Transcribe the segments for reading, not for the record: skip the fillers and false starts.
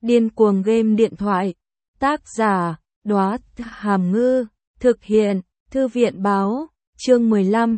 Điên cuồng game điện thoại. Tác giả, Đóa Hàm Ngư. Thực hiện, Thư viện Báo. Chương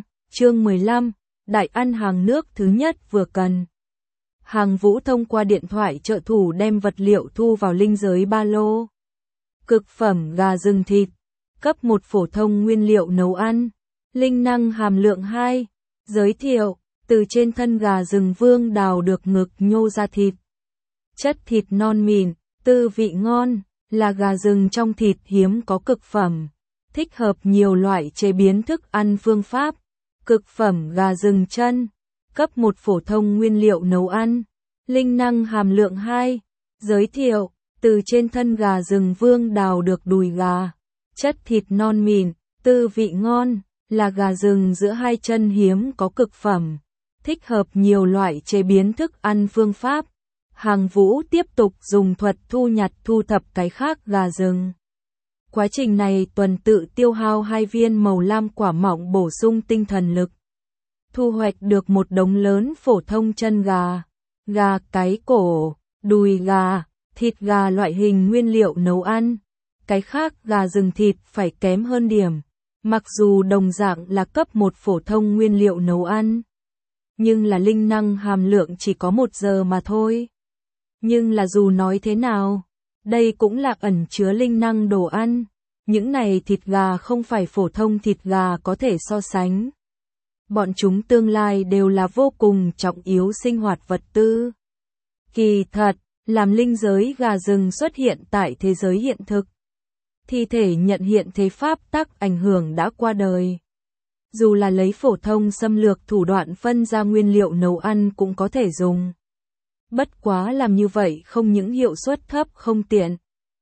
15, Đại ăn hàng nước thứ nhất vừa cần. Hàng Vũ thông qua điện thoại trợ thủ đem vật liệu thu vào linh giới ba lô. Cực phẩm gà rừng thịt. Cấp 1 phổ thông nguyên liệu nấu ăn. Linh năng hàm lượng 2. Giới thiệu, từ trên thân gà rừng vương đào được ngực nhô ra thịt. Chất thịt non mịn, tư vị ngon, là gà rừng trong thịt hiếm có cực phẩm. Thích hợp nhiều loại chế biến thức ăn phương pháp. Cực phẩm gà rừng chân. Cấp 1 phổ thông nguyên liệu nấu ăn. Linh năng hàm lượng 2. Giới thiệu, từ trên thân gà rừng vương đào được đùi gà. Chất thịt non mịn, tư vị ngon, là gà rừng giữa hai chân hiếm có cực phẩm. Thích hợp nhiều loại chế biến thức ăn phương pháp. Hàng Vũ tiếp tục dùng thuật thu nhặt thu thập cái khác gà rừng. Quá trình này tuần tự tiêu hao 2 viên màu lam quả mọng bổ sung tinh thần lực. Thu hoạch được một đống lớn phổ thông chân gà, gà cái cổ, đùi gà, thịt gà loại hình nguyên liệu nấu ăn. Cái khác gà rừng thịt phải kém hơn điểm. Mặc dù đồng dạng là cấp 1 phổ thông nguyên liệu nấu ăn, nhưng là linh năng hàm lượng chỉ có 1 giờ mà thôi. Nhưng là dù nói thế nào, đây cũng là ẩn chứa linh năng đồ ăn. Những này thịt gà không phải phổ thông thịt gà có thể so sánh. Bọn chúng tương lai đều là vô cùng trọng yếu sinh hoạt vật tư. Kỳ thật, làm linh giới gà rừng xuất hiện tại thế giới hiện thực. Thi thể nhận hiện thế pháp tắc ảnh hưởng đã qua đời. Dù là lấy phổ thông xâm lược thủ đoạn phân ra nguyên liệu nấu ăn cũng có thể dùng. Bất quá làm như vậy không những hiệu suất thấp không tiện,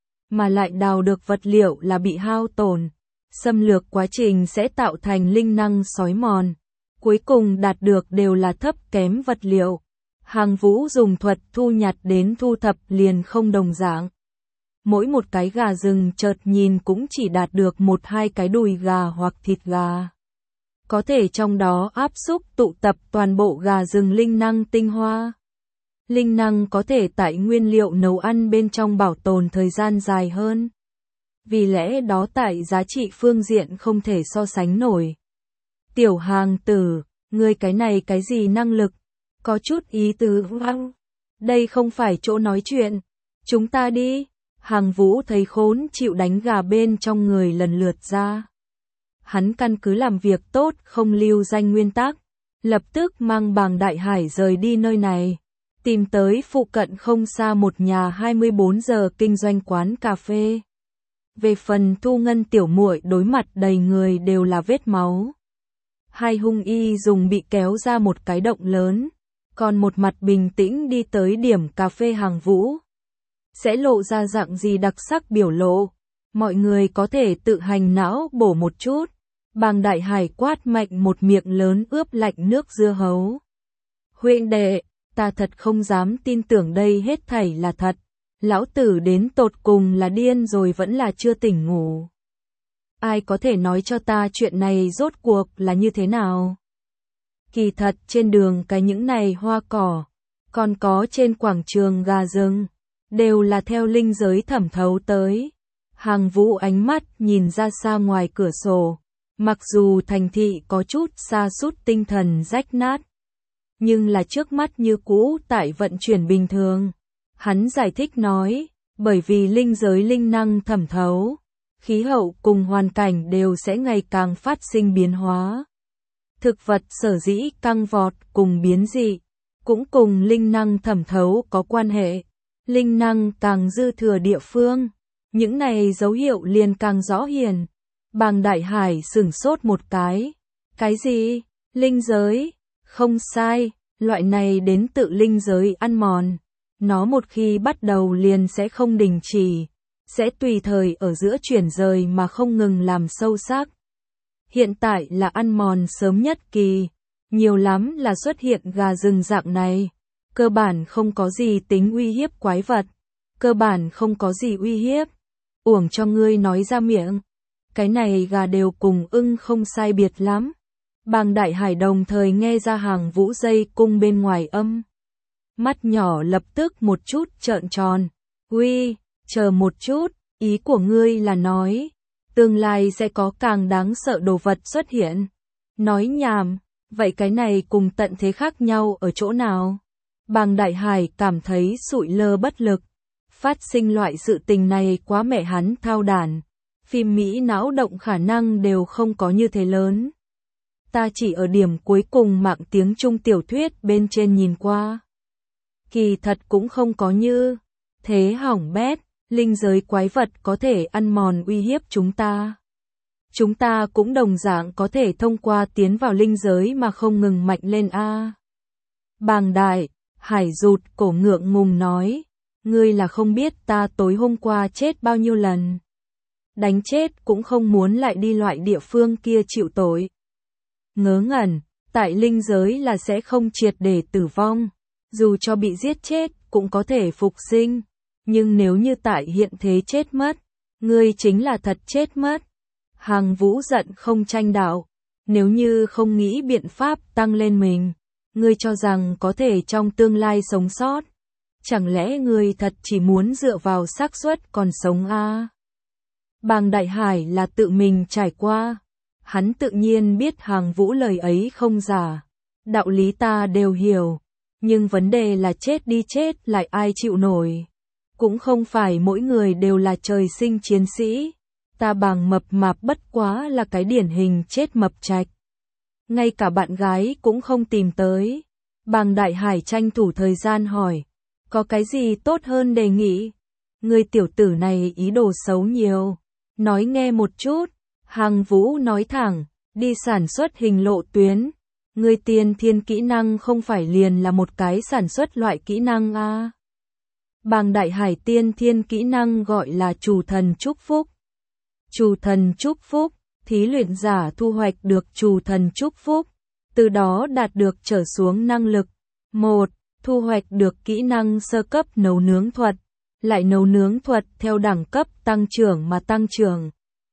mà lại đào được vật liệu là bị hao tổn. Xâm lược quá trình sẽ tạo thành linh năng xói mòn. Cuối cùng đạt được đều là thấp kém vật liệu. Hàng Vũ dùng thuật thu nhặt đến thu thập liền không đồng dạng. Mỗi một cái gà rừng chợt nhìn cũng chỉ đạt được 1-2 cái đùi gà hoặc thịt gà. Có thể trong đó áp xúc tụ tập toàn bộ gà rừng linh năng tinh hoa. Linh năng có thể tại nguyên liệu nấu ăn bên trong bảo tồn thời gian dài hơn. Vì lẽ đó tại giá trị phương diện không thể so sánh nổi. Tiểu hàng tử, ngươi cái này cái gì năng lực? Có chút ý tứ văng. Đây không phải chỗ nói chuyện. Chúng ta đi. Hàng Vũ thấy khốn chịu đánh gà bên trong người lần lượt ra. Hắn căn cứ làm việc tốt không lưu danh nguyên tắc. Lập tức mang Bàng Đại Hải rời đi nơi này. Tìm tới phụ cận không xa một nhà 24 giờ kinh doanh quán cà phê. Về phần Thu Ngân tiểu muội đối mặt đầy người đều là vết máu. Hai hung y dùng bị kéo ra một cái động lớn. Còn một mặt bình tĩnh đi tới điểm cà phê Hàng Vũ. Sẽ lộ ra dạng gì đặc sắc biểu lộ. Mọi người có thể tự hành não bổ một chút. Bàng Đại Hải quát mạnh một miệng lớn ướp lạnh nước dưa hấu. Huynh đệ, ta thật không dám tin tưởng đây hết thảy là thật. Lão tử đến tột cùng là điên rồi vẫn là chưa tỉnh ngủ. Ai có thể nói cho ta chuyện này rốt cuộc là như thế nào? Kỳ thật trên đường cái những này hoa cỏ, còn có trên quảng trường gà rừng, đều là theo linh giới thẩm thấu tới. Hàng Vũ ánh mắt nhìn ra xa ngoài cửa sổ. Mặc dù thành thị có chút sa sút tinh thần rách nát, nhưng là trước mắt như cũ tại vận chuyển bình thường. Hắn giải thích nói, bởi vì linh giới linh năng thẩm thấu, khí hậu cùng hoàn cảnh đều sẽ ngày càng phát sinh biến hóa. Thực vật sở dĩ căng vọt cùng biến dị, cũng cùng linh năng thẩm thấu có quan hệ. Linh năng càng dư thừa địa phương, những này dấu hiệu liền càng rõ hiển. Bàng Đại Hải sửng sốt một cái. Cái gì? Linh giới? Không sai, loại này đến tự linh giới ăn mòn. Nó một khi bắt đầu liền sẽ không đình chỉ, sẽ tùy thời ở giữa chuyển rời mà không ngừng làm sâu sắc. Hiện tại là ăn mòn sớm nhất kỳ, nhiều lắm là xuất hiện gà rừng dạng này. Cơ bản không có gì tính uy hiếp quái vật, cơ bản không có gì uy hiếp. Uổng cho ngươi nói ra miệng. Cái này gà đều cùng ưng không sai biệt lắm. Bàng Đại Hải đồng thời nghe ra Hàng Vũ dây cung bên ngoài âm. Mắt nhỏ lập tức một chút trợn tròn. Uy, chờ một chút, ý của ngươi là nói, tương lai sẽ có càng đáng sợ đồ vật xuất hiện. Nói nhảm, vậy cái này cùng tận thế khác nhau ở chỗ nào? Bàng Đại Hải cảm thấy sụi lơ bất lực. Phát sinh loại sự tình này quá mẹ hắn thao đản. Phim Mỹ não động khả năng đều không có như thế lớn. Ta chỉ ở điểm cuối cùng mạng tiếng Trung tiểu thuyết bên trên nhìn qua. Kỳ thật cũng không có như thế hỏng bét, linh giới quái vật có thể ăn mòn uy hiếp chúng ta. Chúng ta cũng đồng dạng có thể thông qua tiến vào linh giới mà không ngừng mạnh lên a. Bàng Đại Hải rụt cổ ngượng ngùng nói, ngươi là không biết ta tối hôm qua chết bao nhiêu lần. Đánh chết cũng không muốn lại đi loại địa phương kia chịu tội. Ngớ ngẩn, tại linh giới là sẽ không triệt để tử vong, dù cho bị giết chết cũng có thể phục sinh, nhưng nếu như tại hiện thế chết mất, ngươi chính là thật chết mất. Hàng Vũ giận không tranh đạo, nếu như không nghĩ biện pháp tăng lên mình, ngươi cho rằng có thể trong tương lai sống sót, chẳng lẽ ngươi thật chỉ muốn dựa vào xác suất còn sống a? Bàng Đại Hải là tự mình trải qua, hắn tự nhiên biết Hàng Vũ lời ấy không giả, đạo lý ta đều hiểu, nhưng vấn đề là chết đi chết lại ai chịu nổi, cũng không phải mỗi người đều là trời sinh chiến sĩ, ta Bàng mập mạp bất quá là cái điển hình chết mập trạch. Ngay cả bạn gái cũng không tìm tới. Bàng Đại Hải tranh thủ thời gian hỏi, có cái gì tốt hơn đề nghị? Người tiểu tử này ý đồ xấu nhiều. Nói nghe một chút. Hàng Vũ nói thẳng, đi sản xuất hình lộ tuyến. Người tiên thiên kỹ năng không phải liền là một cái sản xuất loại kỹ năng a? Bàng Đại Hải tiên thiên kỹ năng gọi là chủ thần chúc phúc. Chủ thần chúc phúc, thí luyện giả thu hoạch được chủ thần chúc phúc, từ đó đạt được trở xuống năng lực. 1. Thu hoạch được kỹ năng sơ cấp nấu nướng thuật, lại nấu nướng thuật theo đẳng cấp tăng trưởng mà tăng trưởng.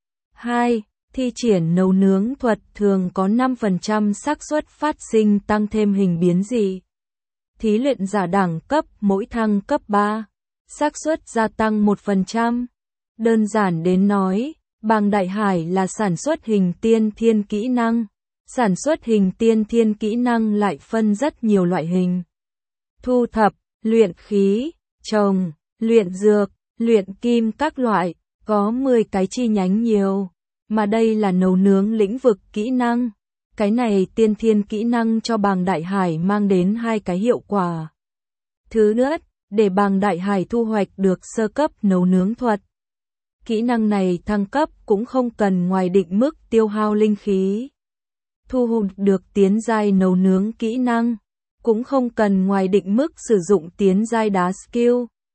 2. Thi triển nấu nướng thuật thường có 5% xác suất phát sinh tăng thêm hình biến dị. Thí luyện giả đẳng cấp mỗi thăng cấp 3, xác suất gia tăng 1%. Đơn giản đến nói, Bàng Đại Hải là sản xuất hình tiên thiên kỹ năng. Sản xuất hình tiên thiên kỹ năng lại phân rất nhiều loại hình. Thu thập, luyện khí, trồng, luyện dược, luyện kim các loại, có 10 cái chi nhánh nhiều. Mà đây là nấu nướng lĩnh vực kỹ năng. Cái này tiên thiên kỹ năng cho Bàng Đại Hải mang đến 2 cái hiệu quả. Thứ nhất, để Bàng Đại Hải thu hoạch được sơ cấp nấu nướng thuật. Kỹ năng này thăng cấp cũng không cần ngoài định mức tiêu hao linh khí. Thu hoạch được tiến giai nấu nướng kỹ năng, cũng không cần ngoài định mức sử dụng tiến giai đá skill.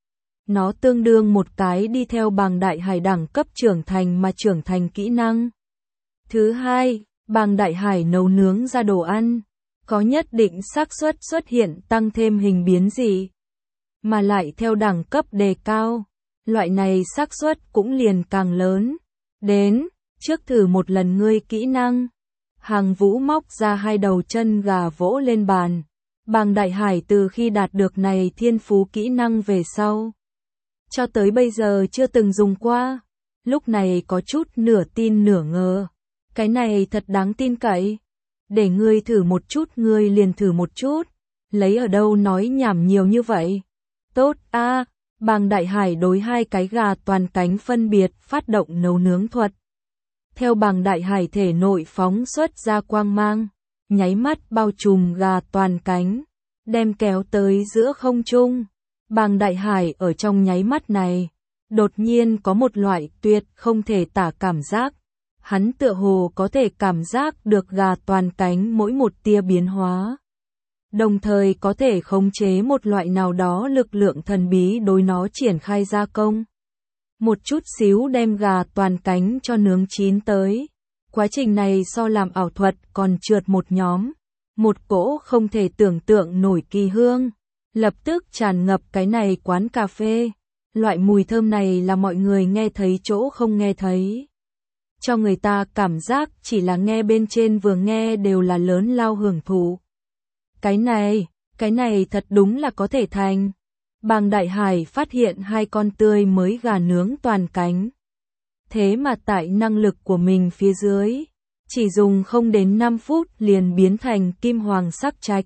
Nó tương đương một cái đi theo Bàng Đại Hải đẳng cấp trưởng thành mà trưởng thành kỹ năng. Thứ hai, Bàng Đại Hải nấu nướng ra đồ ăn, có nhất định xác suất xuất hiện tăng thêm hình biến dị, mà lại theo đẳng cấp đề cao, loại này xác suất cũng liền càng lớn. Đến, trước thử một lần ngươi kỹ năng. Hàng Vũ móc ra 2 đầu chân gà vỗ lên bàn. Bàng Đại Hải từ khi đạt được này thiên phú kỹ năng về sau, cho tới bây giờ chưa từng dùng qua. Lúc này có chút nửa tin nửa ngờ. Cái này thật đáng tin cậy. Để ngươi thử một chút ngươi liền thử một chút. Lấy ở đâu nói nhảm nhiều như vậy. Tốt a. Bàng Đại Hải đối 2 cái gà toàn cánh phân biệt phát động nấu nướng thuật. Theo Bàng Đại Hải thể nội phóng xuất ra quang mang, nháy mắt bao trùm gà toàn cánh, đem kéo tới giữa không trung. Bàng Đại Hải ở trong nháy mắt này, đột nhiên có một loại tuyệt không thể tả cảm giác. Hắn tựa hồ có thể cảm giác được gà toàn cánh mỗi một tia biến hóa. Đồng thời có thể khống chế một loại nào đó lực lượng thần bí đối nó triển khai gia công. Một chút xíu đem gà toàn cánh cho nướng chín tới. Quá trình này so làm ảo thuật còn trượt một nhóm. Một cỗ không thể tưởng tượng nổi kỳ hương. Lập tức tràn ngập cái này quán cà phê. Loại mùi thơm này là mọi người nghe thấy chỗ không nghe thấy. Cho người ta cảm giác chỉ là nghe bên trên vừa nghe đều là lớn lao hưởng thụ. Cái này thật đúng là có thể thành. Bàng Đại Hải phát hiện 2 con tươi mới gà nướng toàn cánh. Thế mà tại năng lực của mình phía dưới, chỉ dùng không đến 5 phút liền biến thành kim hoàng sắc trạch.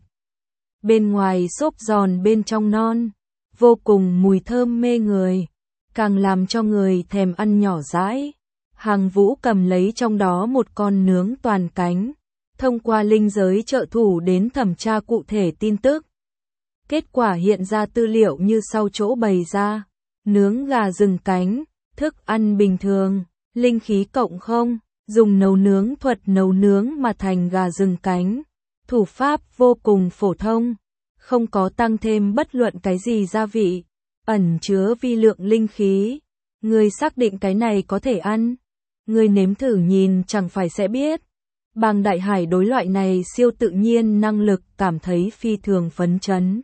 Bên ngoài xốp giòn bên trong non, vô cùng mùi thơm mê người, càng làm cho người thèm ăn nhỏ dãi. Hàng Vũ cầm lấy trong đó một con nướng toàn cánh, thông qua linh giới trợ thủ đến thẩm tra cụ thể tin tức. Kết quả hiện ra tư liệu như sau chỗ bày ra: nướng gà rừng cánh, thức ăn bình thường, linh khí cộng không, dùng nấu nướng thuật nấu nướng mà thành gà rừng cánh, thủ pháp vô cùng phổ thông, không có tăng thêm bất luận cái gì gia vị, ẩn chứa vi lượng linh khí. Ngươi xác định cái này có thể ăn? Ngươi nếm thử nhìn chẳng phải sẽ biết. Bàng Đại Hải đối loại này siêu tự nhiên năng lực cảm thấy phi thường phấn chấn.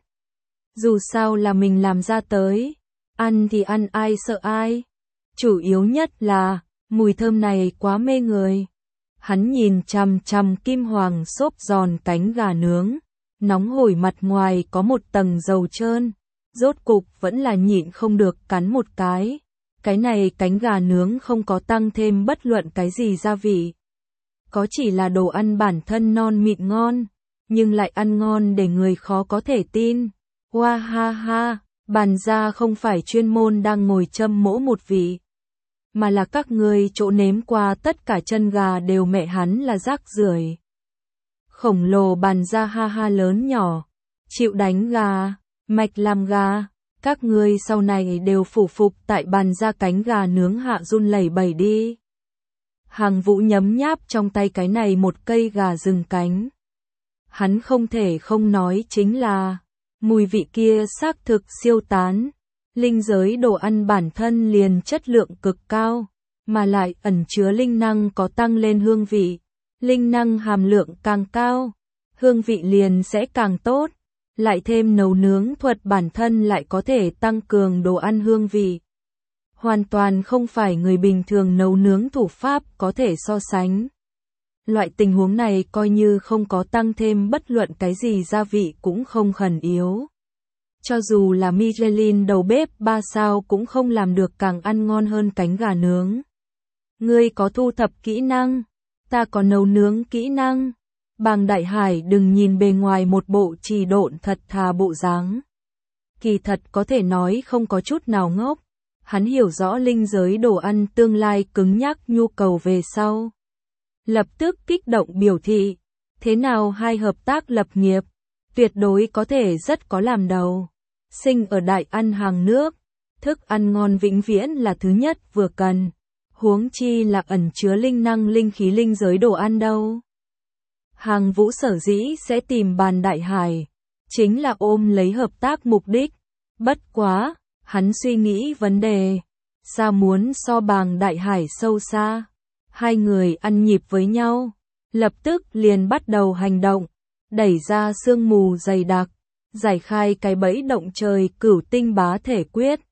Dù sao là mình làm ra tới, ăn thì ăn ai sợ ai. Chủ yếu nhất là, mùi thơm này quá mê người. Hắn nhìn chằm chằm kim hoàng xốp giòn cánh gà nướng, nóng hổi mặt ngoài có một tầng dầu trơn, rốt cục vẫn là nhịn không được cắn một cái. Cái này cánh gà nướng không có tăng thêm bất luận cái gì gia vị. Có chỉ là đồ ăn bản thân non mịn ngon, nhưng lại ăn ngon để người khó có thể tin. Hoa ha ha, Bàn gia không phải chuyên môn đang ngồi châm mỗ một vị, mà là các ngươi chỗ nếm qua tất cả chân gà đều mẹ hắn là rác rưởi. Khổng lồ Bàn gia ha ha lớn nhỏ, chịu đánh gà, mạch làm gà, các ngươi sau này đều phủ phục tại Bàn gia cánh gà nướng hạ run lẩy bẩy đi. Hàng Vũ nhấm nháp trong tay cái này một cây gà rừng cánh. Hắn không thể không nói chính là, mùi vị kia xác thực siêu tán. Linh giới đồ ăn bản thân liền chất lượng cực cao, mà lại ẩn chứa linh năng có tăng lên hương vị. Linh năng hàm lượng càng cao, hương vị liền sẽ càng tốt. Lại thêm nấu nướng thuật bản thân lại có thể tăng cường đồ ăn hương vị. Hoàn toàn không phải người bình thường nấu nướng thủ pháp có thể so sánh. Loại tình huống này coi như không có tăng thêm bất luận cái gì gia vị cũng không khẩn yếu. Cho dù là Michelin đầu bếp 3 sao cũng không làm được càng ăn ngon hơn cánh gà nướng. Ngươi có thu thập kỹ năng, ta có nấu nướng kỹ năng. Bàng Đại Hải đừng nhìn bề ngoài một bộ trì độn thật thà bộ dáng. Kỳ thật có thể nói không có chút nào ngốc. Hắn hiểu rõ linh giới đồ ăn tương lai cứng nhắc nhu cầu về sau. Lập tức kích động biểu thị, thế nào hai hợp tác lập nghiệp, tuyệt đối có thể rất có làm đầu. Sinh ở đại ăn hàng nước, thức ăn ngon vĩnh viễn là thứ nhất vừa cần, huống chi là ẩn chứa linh năng linh khí linh giới đồ ăn đâu. Hàng Vũ sở dĩ sẽ tìm Bàn Đại Hải, chính là ôm lấy hợp tác mục đích. Bất quá, hắn suy nghĩ vấn đề, sao muốn so Bàng Đại Hải sâu xa. Hai người ăn nhịp với nhau, lập tức liền bắt đầu hành động, đẩy ra sương mù dày đặc, giải khai cái bẫy động trời cửu tinh bá thể quyết.